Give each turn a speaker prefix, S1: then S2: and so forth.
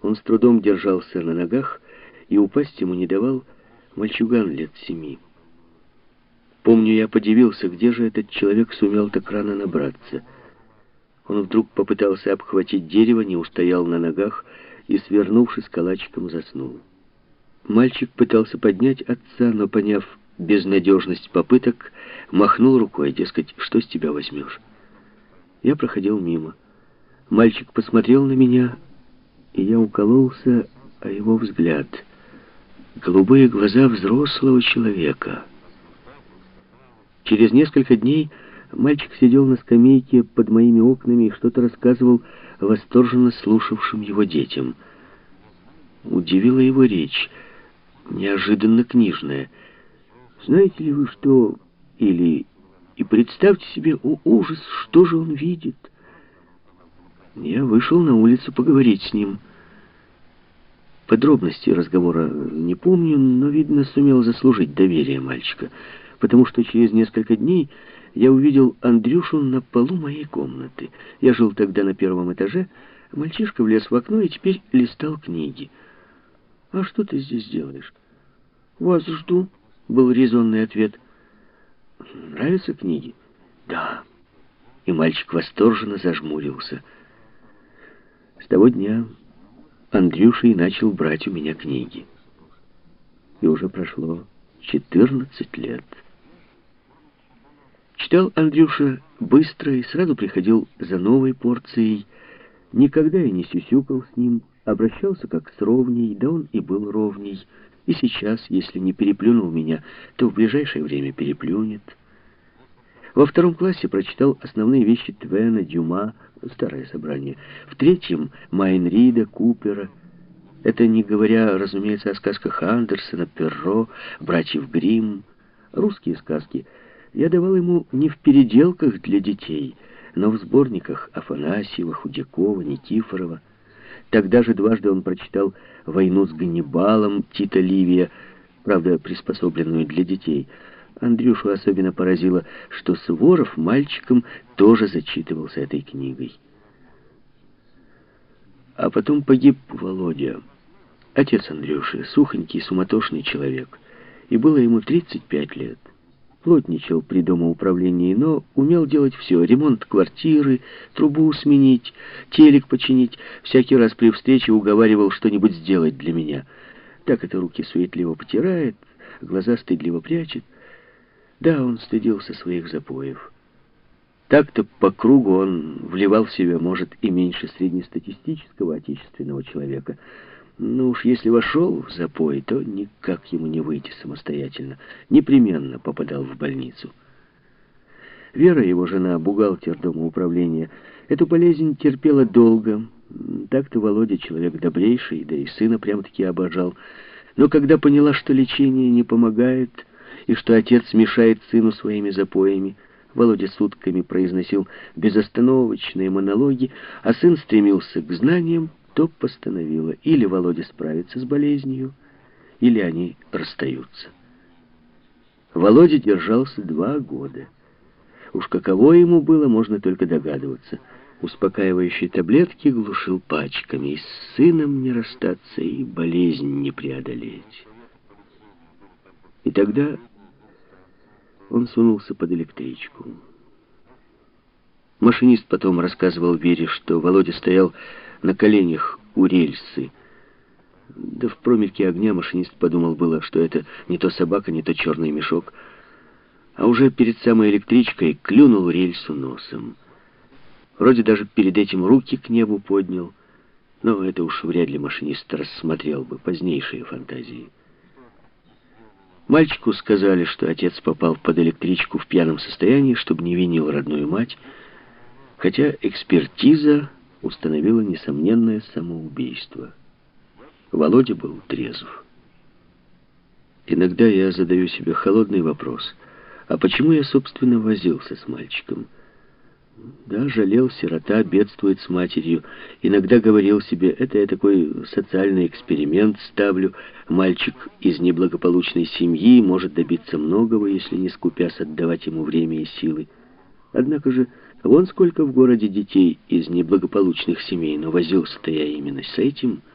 S1: Он с трудом держался на ногах, и упасть ему не давал мальчуган лет 7. Помню, я подивился, где же этот человек сумел так рано набраться. Он вдруг попытался обхватить дерево, не устоял на ногах и, свернувшись калачиком, заснул. Мальчик пытался поднять отца, но, поняв безнадежность попыток, махнул рукой, дескать, что с тебя возьмешь. Я проходил мимо. Мальчик посмотрел на меня, и я укололся о его взгляд. Голубые глаза взрослого человека. Через несколько дней мальчик сидел на скамейке под моими окнами и что-то рассказывал восторженно слушавшим его детям. Удивила его речь, неожиданно книжная. «Знаете ли вы что?» Или «И представьте себе, о ужас, что же он видит?» Я вышел на улицу поговорить с ним. Подробностей разговора не помню, но, видно, сумел заслужить доверие мальчика, потому что через несколько дней я увидел Андрюшу на полу моей комнаты. Я жил тогда на 1-м этаже, мальчишка влез в окно и теперь листал книги. «А что ты здесь делаешь?» «Вас жду», — был резонный ответ. «Нравятся книги?» «Да». И мальчик восторженно зажмурился. С того дня Андрюша и начал брать у меня книги. И уже прошло 14 лет. Читал Андрюша быстро и сразу приходил за новой порцией. Никогда я не сюсюкал с ним, обращался как с ровней, да он и был ровней. И сейчас, если не переплюнул меня, то в ближайшее время переплюнет. Во 2-м классе прочитал основные вещи Твена, Дюма, старое собрание. В 3-м Майн Рида, Купера. Это не говоря, разумеется, о сказках Андерсена, Перро, братьев Гримм. Русские сказки я давал ему не в переделках для детей, но в сборниках Афанасьева, Худякова, Никифорова. Тогда же дважды он прочитал «Войну с Ганнибалом» Тита Ливия, правда, приспособленную для детей. Андрюшу особенно поразило, что Суворов мальчиком тоже зачитывался этой книгой. А потом погиб Володя, отец Андрюши, сухонький, суматошный человек, и было ему 35 лет. Плотничал при домоуправлении, но умел делать все: ремонт квартиры, трубу сменить, телек починить. Всякий раз при встрече уговаривал что-нибудь сделать для меня. Так это руки суетливо потирает, глаза стыдливо прячет. Да, он стыдился своих запоев. Так-то по кругу он вливал в себя, может, и меньше среднестатистического отечественного человека. Но уж если вошел в запой, то никак ему не выйти самостоятельно. Непременно попадал в больницу. Вера, его жена, бухгалтер дома управления, эту болезнь терпела долго. Так-то Володя человек добрейший, да и сына прям-таки обожал. Но когда поняла, что лечение не помогает, и что отец мешает сыну своими запоями, Володя сутками произносил безостановочные монологи, а сын стремился к знаниям, то постановила: или Володя справится с болезнью, или они расстаются. Володя держался 2 года. Уж каково ему было, можно только догадываться. Успокаивающие таблетки глушил пачками. И с сыном не расстаться, и болезнь не преодолеть. И тогда он сунулся под электричку. Машинист потом рассказывал Вере, что Володя стоял на коленях у рельсы. Да в промельке огня машинист подумал было, что это не то собака, не то черный мешок. А уже перед самой электричкой клюнул рельсу носом. Вроде даже перед этим руки к небу поднял. Но это уж вряд ли машинист рассмотрел бы, позднейшие фантазии. Мальчику сказали, что отец попал под электричку в пьяном состоянии, чтобы не винил родную мать, хотя экспертиза установила несомненное самоубийство. Володя был трезв. Иногда я задаю себе холодный вопрос: а почему я, собственно, возился с мальчиком? Да, жалел, сирота, бедствует с матерью. Иногда говорил себе: это я такой социальный эксперимент ставлю. Мальчик из неблагополучной семьи может добиться многого, если не скупясь отдавать ему время и силы. Однако же, вон сколько в городе детей из неблагополучных семей, но возился-то я именно с этим.